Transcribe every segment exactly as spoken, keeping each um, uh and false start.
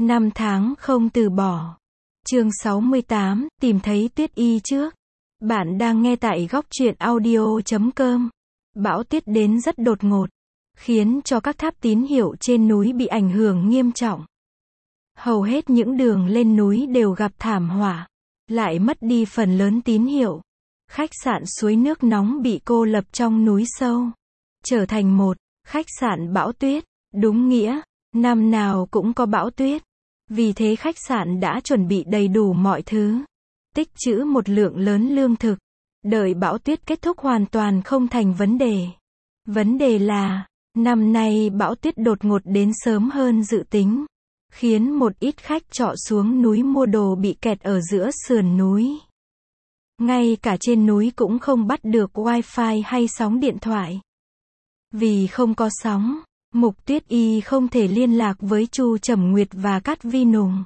Năm tháng không từ bỏ. Chương sáu mươi tám, tìm thấy Tuyết Y trước. Bạn đang nghe tại góc truyện audio chấm com. Bão tuyết đến rất đột ngột, khiến cho các tháp tín hiệu trên núi bị ảnh hưởng nghiêm trọng. Hầu hết những đường lên núi đều gặp thảm họa, lại mất đi phần lớn tín hiệu. Khách sạn suối nước nóng bị cô lập trong núi sâu, trở thành một khách sạn bão tuyết. Đúng nghĩa, năm nào cũng có bão tuyết. Vì thế khách sạn đã chuẩn bị đầy đủ mọi thứ, tích trữ một lượng lớn lương thực, đợi bão tuyết kết thúc hoàn toàn không thành vấn đề. Vấn đề là, năm nay bão tuyết đột ngột đến sớm hơn dự tính, khiến một ít khách trọ xuống núi mua đồ bị kẹt ở giữa sườn núi. Ngay cả trên núi cũng không bắt được wifi hay sóng điện thoại. Vì không có sóng, Mục Tuyết Y không thể liên lạc với Chu Trầm Nguyệt và Cát Vi Nùng.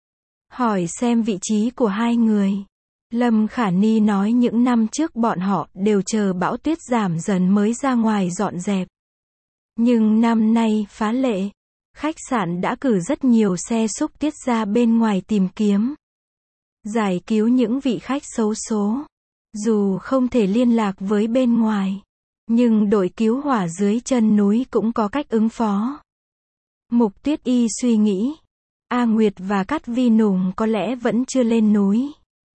Hỏi xem vị trí của hai người. Lâm Khả Ni nói những năm trước bọn họ đều chờ bão tuyết giảm dần mới ra ngoài dọn dẹp. Nhưng năm nay phá lệ, khách sạn đã cử rất nhiều xe xúc tiết ra bên ngoài tìm kiếm, giải cứu những vị khách xấu số. Dù không thể liên lạc với bên ngoài, nhưng đội cứu hỏa dưới chân núi cũng có cách ứng phó. Mục Tuyết Y suy nghĩ, A Nguyệt và Cát Vi Nùng có lẽ vẫn chưa lên núi.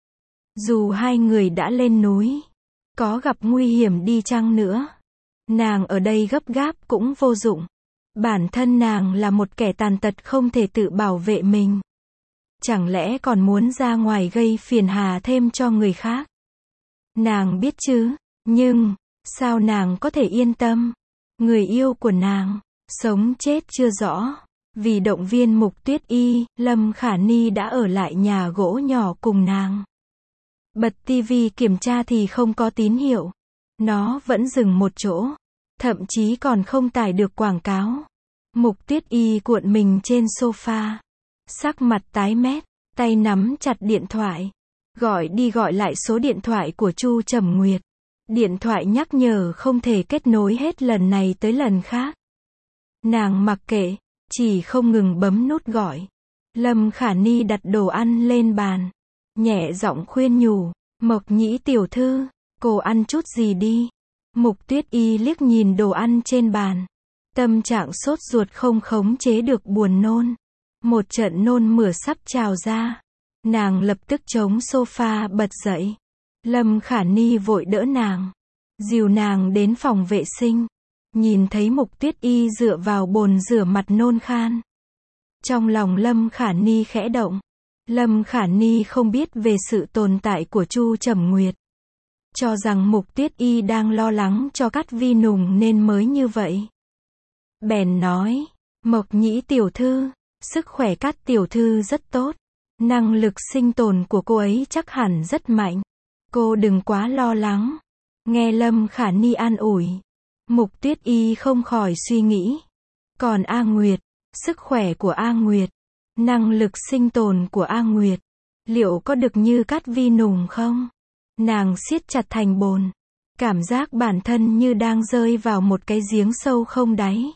Dù hai người đã lên núi, có gặp nguy hiểm đi chăng nữa, nàng ở đây gấp gáp cũng vô dụng. Bản thân nàng là một kẻ tàn tật không thể tự bảo vệ mình, chẳng lẽ còn muốn ra ngoài gây phiền hà thêm cho người khác. Nàng biết chứ, nhưng sao nàng có thể yên tâm? Người yêu của nàng, sống chết chưa rõ. Vì động viên Mục Tuyết Y, Lâm Khả Ni đã ở lại nhà gỗ nhỏ cùng nàng. Bật tivi kiểm tra thì không có tín hiệu. Nó vẫn dừng một chỗ, thậm chí còn không tải được quảng cáo. Mục Tuyết Y cuộn mình trên sofa, sắc mặt tái mét, tay nắm chặt điện thoại, gọi đi gọi lại số điện thoại của Chu Trầm Nguyệt. Điện thoại nhắc nhở không thể kết nối hết lần này tới lần khác. Nàng mặc kệ, chỉ không ngừng bấm nút gọi. Lâm Khả Ni đặt đồ ăn lên bàn, nhẹ giọng khuyên nhủ, Mộc Nhĩ tiểu thư, cô ăn chút gì đi. Mục Tuyết Y liếc nhìn đồ ăn trên bàn, tâm trạng sốt ruột không khống chế được buồn nôn. Một trận nôn mửa sắp trào ra, nàng lập tức chống sofa bật dậy. Lâm Khả Ni vội đỡ nàng, dìu nàng đến phòng vệ sinh, nhìn thấy Mục Tuyết Y dựa vào bồn rửa mặt nôn khan. Trong lòng Lâm Khả Ni khẽ động. Lâm Khả Ni không biết về sự tồn tại của Chu Trầm Nguyệt, cho rằng Mục Tuyết Y đang lo lắng cho Cát Vi Nùng nên mới như vậy. Bèn nói, Mộc Nhĩ tiểu thư, sức khỏe Cát tiểu thư rất tốt, năng lực sinh tồn của cô ấy chắc hẳn rất mạnh. Cô đừng quá lo lắng. Nghe Lâm Khả Ni an ủi, Mục Tuyết Y không khỏi suy nghĩ. Còn A Nguyệt, sức khỏe của A Nguyệt, năng lực sinh tồn của A Nguyệt, liệu có được như Cát Vi Nùng không? Nàng siết chặt thành bồn, cảm giác bản thân như đang rơi vào một cái giếng sâu không đáy.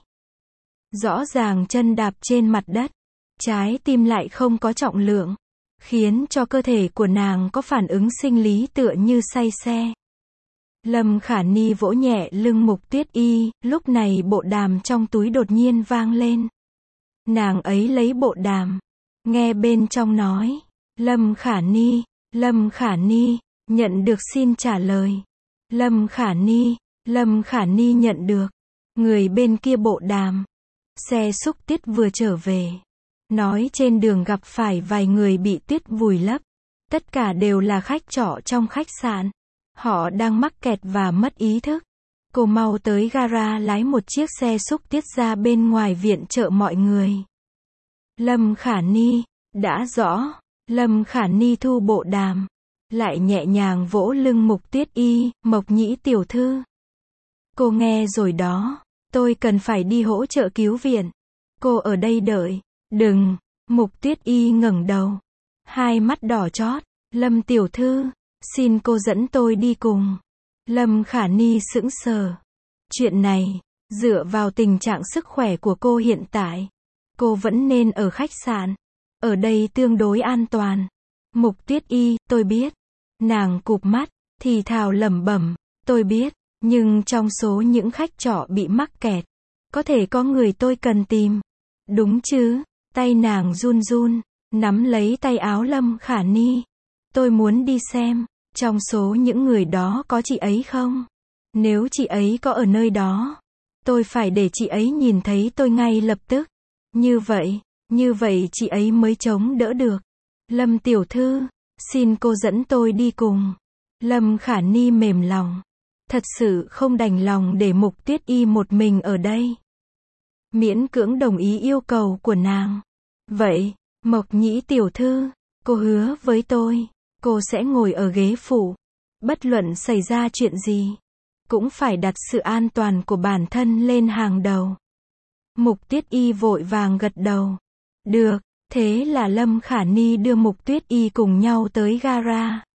Rõ ràng chân đạp trên mặt đất, trái tim lại không có trọng lượng, khiến cho cơ thể của nàng có phản ứng sinh lý tựa như say xe. Lâm Khả Ni vỗ nhẹ lưng Mục Tuyết Y, lúc này bộ đàm trong túi đột nhiên vang lên. Nàng ấy lấy bộ đàm, nghe bên trong nói, Lâm Khả Ni, Lâm Khả Ni, nhận được xin trả lời. Lâm Khả Ni, Lâm Khả Ni nhận được. Người bên kia bộ đàm, xe xúc tiết vừa trở về, nói trên đường gặp phải vài người bị tuyết vùi lấp. Tất cả đều là khách trọ trong khách sạn. Họ đang mắc kẹt và mất ý thức. Cô mau tới gara lái một chiếc xe xúc tiết ra bên ngoài viện trợ mọi người. Lâm Khả Ni, đã rõ. Lâm Khả Ni thu bộ đàm, lại nhẹ nhàng vỗ lưng Mục Tuyết Y, Mộc Nhĩ tiểu thư. Cô nghe rồi đó, tôi cần phải đi hỗ trợ cứu viện. Cô ở đây đợi. Đừng. Mục Tuyết Y ngẩng đầu, hai mắt đỏ chót. Lâm tiểu thư, xin cô dẫn tôi đi cùng. Lâm Khả Ni sững sờ. Chuyện này, dựa vào tình trạng sức khỏe của cô hiện tại, cô vẫn nên ở khách sạn. ở đây tương đối an toàn. Mục Tuyết Y, tôi biết. Nàng cụp mắt, thì thào lẩm bẩm, tôi biết, nhưng trong số những khách trọ bị mắc kẹt, có thể có người tôi cần tìm. Đúng chứ? Tay nàng run run, nắm lấy tay áo Lâm Khả Ni. Tôi muốn đi xem, trong số những người đó có chị ấy không? Nếu chị ấy có ở nơi đó, tôi phải để chị ấy nhìn thấy tôi ngay lập tức. Như vậy, như vậy chị ấy mới chống đỡ được. Lâm tiểu thư, xin cô dẫn tôi đi cùng. Lâm Khả Ni mềm lòng. Thật sự không đành lòng để Mục Tuyết Y một mình ở đây. Miễn cưỡng đồng ý yêu cầu của nàng. Vậy, Mộc Nhĩ tiểu thư, cô hứa với tôi, cô sẽ ngồi ở ghế phụ. Bất luận xảy ra chuyện gì, cũng phải đặt sự an toàn của bản thân lên hàng đầu. Mục Tuyết Y vội vàng gật đầu. Được, thế là Lâm Khả Ni đưa Mục Tuyết Y cùng nhau tới gara.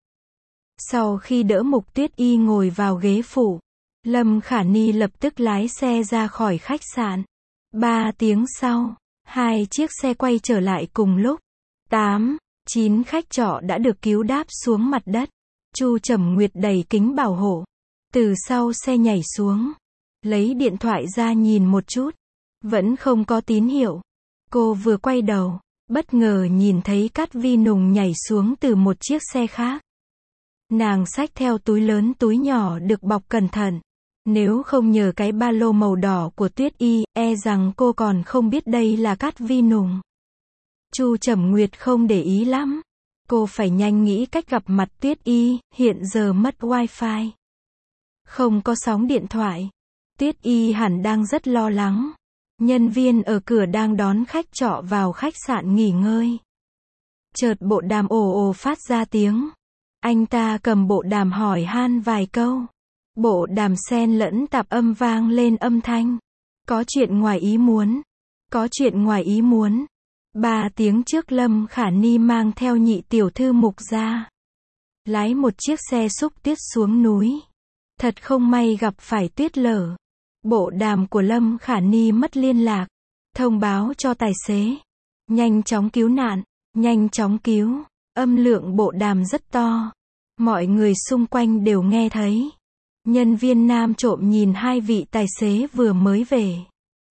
Sau khi đỡ Mục Tuyết Y ngồi vào ghế phụ, Lâm Khả Ni lập tức lái xe ra khỏi khách sạn. Ba tiếng sau, hai chiếc xe quay trở lại cùng lúc. Tám, chín khách trọ đã được cứu đáp xuống mặt đất. Chu Trầm Nguyệt đẩy kính bảo hộ, từ sau xe nhảy xuống, lấy điện thoại ra nhìn một chút, vẫn không có tín hiệu. Cô vừa quay đầu, bất ngờ nhìn thấy Cát Vi Nùng nhảy xuống từ một chiếc xe khác. Nàng xách theo túi lớn túi nhỏ được bọc cẩn thận. Nếu không nhờ cái ba lô màu đỏ của Tuyết Y, e rằng cô còn không biết đây là Cát Vi Nùng. Chu Trầm Nguyệt không để ý lắm. Cô phải nhanh nghĩ cách gặp mặt Tuyết Y, hiện giờ mất wifi. Không có sóng điện thoại. Tuyết Y hẳn đang rất lo lắng. Nhân viên ở cửa đang đón khách trọ vào khách sạn nghỉ ngơi. Chợt bộ đàm ồ ồ phát ra tiếng. Anh ta cầm bộ đàm hỏi han vài câu. Bộ đàm xen lẫn tạp âm vang lên âm thanh. Có chuyện ngoài ý muốn. Có chuyện ngoài ý muốn. Ba tiếng trước Lâm Khả Ni mang theo nhị tiểu thư Mục ra. Lái một chiếc xe xúc tuyết xuống núi. Thật không may gặp phải tuyết lở. Bộ đàm của Lâm Khả Ni mất liên lạc. Thông báo cho tài xế. Nhanh chóng cứu nạn. Nhanh chóng cứu. Âm lượng bộ đàm rất to. Mọi người xung quanh đều nghe thấy. Nhân viên nam trộm nhìn hai vị tài xế vừa mới về.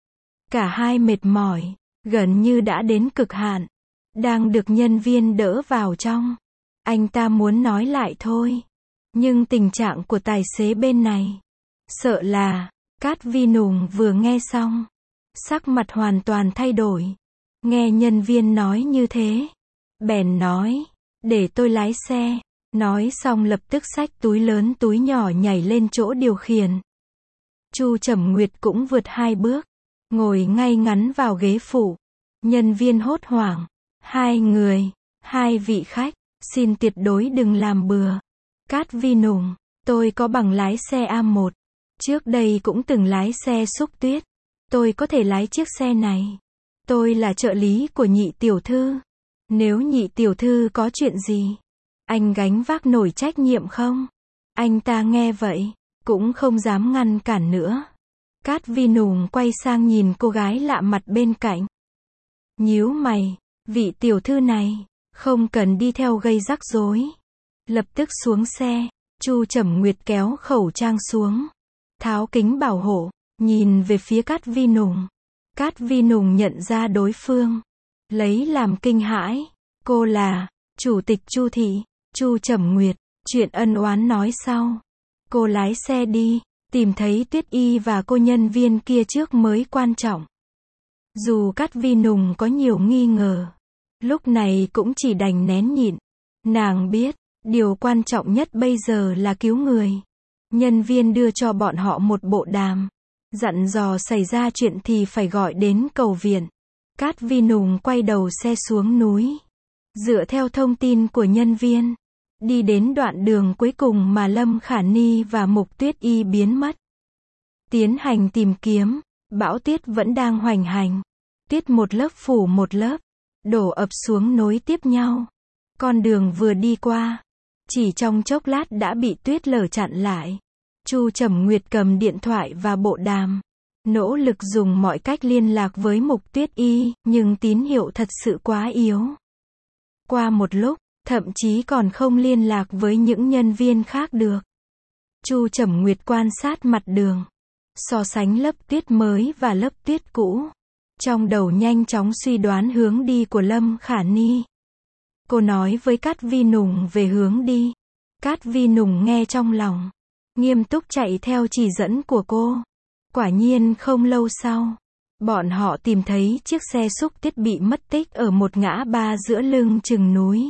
Cả hai mệt mỏi, gần như đã đến cực hạn. Đang được nhân viên đỡ vào trong. Anh ta muốn nói lại thôi. Nhưng tình trạng của tài xế bên này, sợ là, Cát Vi Nùng vừa nghe xong, sắc mặt hoàn toàn thay đổi. Nghe nhân viên nói như thế, bèn nói, để tôi lái xe. Nói xong lập tức xách túi lớn túi nhỏ nhảy lên chỗ điều khiển. Chu Trầm Nguyệt cũng vượt hai bước, ngồi ngay ngắn vào ghế phụ. Nhân viên hốt hoảng. Hai người, hai vị khách, xin tuyệt đối đừng làm bừa. Cát Vi Nùng, tôi có bằng lái xe A một. Trước đây cũng từng lái xe xúc tuyết. Tôi có thể lái chiếc xe này. Tôi là trợ lý của nhị tiểu thư. Nếu nhị tiểu thư có chuyện gì, anh gánh vác nổi trách nhiệm không? Anh ta nghe vậy, cũng không dám ngăn cản nữa. Cát Vi Nùng quay sang nhìn cô gái lạ mặt bên cạnh. Nhíu mày, vị tiểu thư này, không cần đi theo gây rắc rối. Lập tức xuống xe, Chu Trầm Nguyệt kéo khẩu trang xuống. Tháo kính bảo hộ, nhìn về phía Cát Vi Nùng. Cát Vi Nùng nhận ra đối phương. Lấy làm kinh hãi. Cô là, Chủ tịch Chu thị. Chu Trầm Nguyệt, chuyện ân oán nói sau. Cô lái xe đi, tìm thấy Tuyết Y và cô nhân viên kia trước mới quan trọng. Dù Cát Vi Nùng có nhiều nghi ngờ, lúc này cũng chỉ đành nén nhịn. Nàng biết, điều quan trọng nhất bây giờ là cứu người. Nhân viên đưa cho bọn họ một bộ đàm, dặn dò xảy ra chuyện thì phải gọi đến cầu viện. Cát Vi Nùng quay đầu xe xuống núi. Dựa theo thông tin của nhân viên, đi đến đoạn đường cuối cùng mà Lâm Khả Ni và Mục Tuyết Y biến mất. Tiến hành tìm kiếm, bão tuyết vẫn đang hoành hành. Tuyết một lớp phủ một lớp, đổ ập xuống nối tiếp nhau. Con đường vừa đi qua, chỉ trong chốc lát đã bị tuyết lở chặn lại. Chu Trầm Nguyệt cầm điện thoại và bộ đàm, nỗ lực dùng mọi cách liên lạc với Mục Tuyết Y, nhưng tín hiệu thật sự quá yếu. Qua một lúc, thậm chí còn không liên lạc với những nhân viên khác được. Chu Trầm Nguyệt quan sát mặt đường, so sánh lớp tuyết mới và lớp tuyết cũ. Trong đầu nhanh chóng suy đoán hướng đi của Lâm Khả Ni. Cô nói với Cát Vi Nùng về hướng đi. Cát Vi Nùng nghe trong lòng, nghiêm túc chạy theo chỉ dẫn của cô. Quả nhiên không lâu sau, bọn họ tìm thấy chiếc xe xúc tiết bị mất tích ở một ngã ba giữa lưng chừng núi.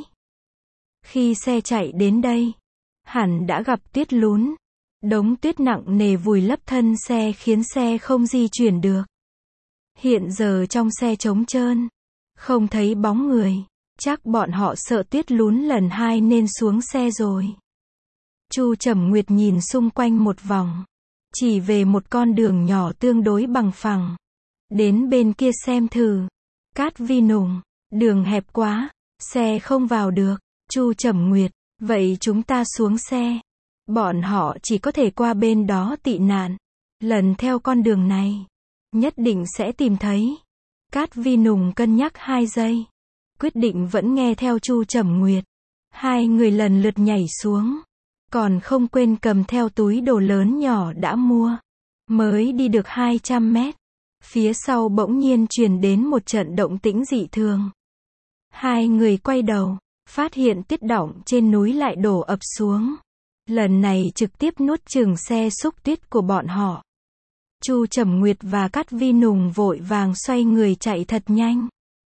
Khi xe chạy đến đây, hẳn đã gặp tuyết lún. Đống tuyết nặng nề vùi lấp thân xe khiến xe không di chuyển được. Hiện giờ trong xe trống trơn, không thấy bóng người. Chắc bọn họ sợ tuyết lún lần hai nên xuống xe rồi. Chu Trầm Nguyệt nhìn xung quanh một vòng, chỉ về một con đường nhỏ tương đối bằng phẳng. Đến bên kia xem thử. Cát Vi Nùng, đường hẹp quá, xe không vào được. Chu Trầm Nguyệt, vậy chúng ta xuống xe. Bọn họ chỉ có thể qua bên đó tị nạn. Lần theo con đường này, nhất định sẽ tìm thấy. Cát Vi Nùng cân nhắc hai giây, quyết định vẫn nghe theo Chu Trầm Nguyệt. Hai người lần lượt nhảy xuống, còn không quên cầm theo túi đồ lớn nhỏ đã mua. Mới đi được hai trăm mét, phía sau bỗng nhiên truyền đến một trận động tĩnh dị thường. Hai người quay đầu, phát hiện tuyết đọng trên núi lại đổ ập xuống. Lần này trực tiếp nuốt chửng xe xúc tuyết của bọn họ. Chu Trầm Nguyệt và Cát Vi Nùng vội vàng xoay người chạy thật nhanh.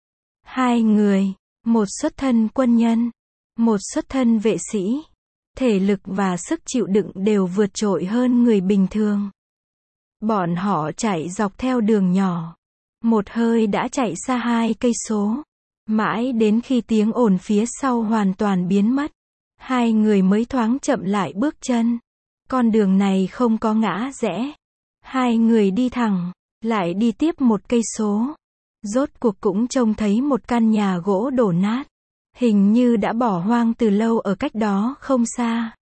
Hai người, một xuất thân quân nhân, một xuất thân vệ sĩ, thể lực và sức chịu đựng đều vượt trội hơn người bình thường. Bọn họ chạy dọc theo đường nhỏ, một hơi đã chạy xa hai cây số, mãi đến khi tiếng ồn phía sau hoàn toàn biến mất, hai người mới thoáng chậm lại bước chân. Con đường này không có ngã rẽ. Hai người đi thẳng, lại đi tiếp một cây số. Rốt cuộc cũng trông thấy một căn nhà gỗ đổ nát. Hình như đã bỏ hoang từ lâu ở cách đó không xa.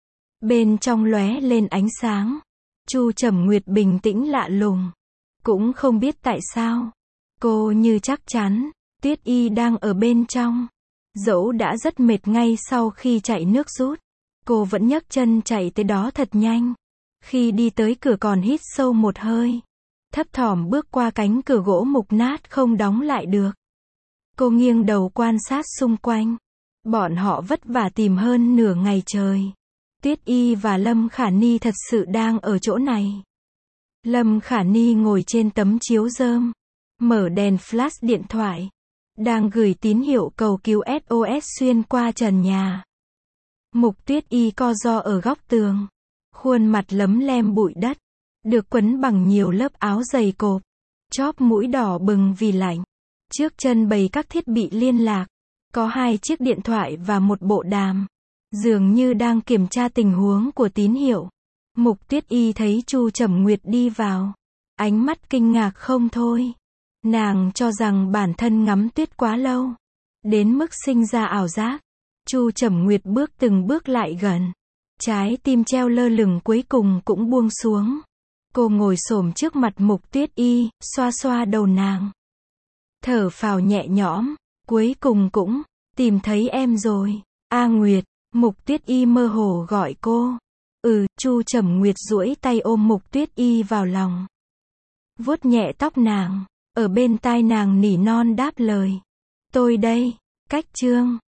Bên trong lóe lên ánh sáng. Chu Trầm Nguyệt bình tĩnh lạ lùng. Cũng không biết tại sao. Cô như chắc chắn, Tuyết Y đang ở bên trong. Dẫu đã rất mệt ngay sau khi chạy nước rút. Cô vẫn nhấc chân chạy tới đó thật nhanh. Khi đi tới cửa còn hít sâu một hơi. Thấp thỏm bước qua cánh cửa gỗ mục nát không đóng lại được. Cô nghiêng đầu quan sát xung quanh. Bọn họ vất vả tìm hơn nửa ngày trời. Tuyết Y và Lâm Khả Ni thật sự đang ở chỗ này. Lâm Khả Ni ngồi trên tấm chiếu rơm, mở đèn flash điện thoại, đang gửi tín hiệu cầu cứu ét o ét xuyên qua trần nhà. Mục Tuyết Y co ro ở góc tường, khuôn mặt lấm lem bụi đất, được quấn bằng nhiều lớp áo dày cộp, chóp mũi đỏ bừng vì lạnh. Trước chân bày các thiết bị liên lạc, có hai chiếc điện thoại và một bộ đàm, dường như đang kiểm tra tình huống của tín hiệu. Mục Tuyết Y thấy Chu Trầm Nguyệt đi vào, ánh mắt kinh ngạc không thôi. Nàng cho rằng bản thân ngắm tuyết quá lâu, đến mức sinh ra ảo giác. Chu Trầm Nguyệt bước từng bước lại gần, trái tim treo lơ lửng cuối cùng cũng buông xuống. Cô ngồi xổm trước mặt Mục Tuyết Y, xoa xoa đầu nàng. Thở phào nhẹ nhõm, cuối cùng cũng tìm thấy em rồi. A Nguyệt, Mục Tuyết Y mơ hồ gọi cô. Ừ, Chu Trầm Nguyệt duỗi tay ôm Mục Tuyết Y vào lòng, vuốt nhẹ tóc nàng, ở bên tai nàng nỉ non đáp lời. Tôi đây, Cách Trương.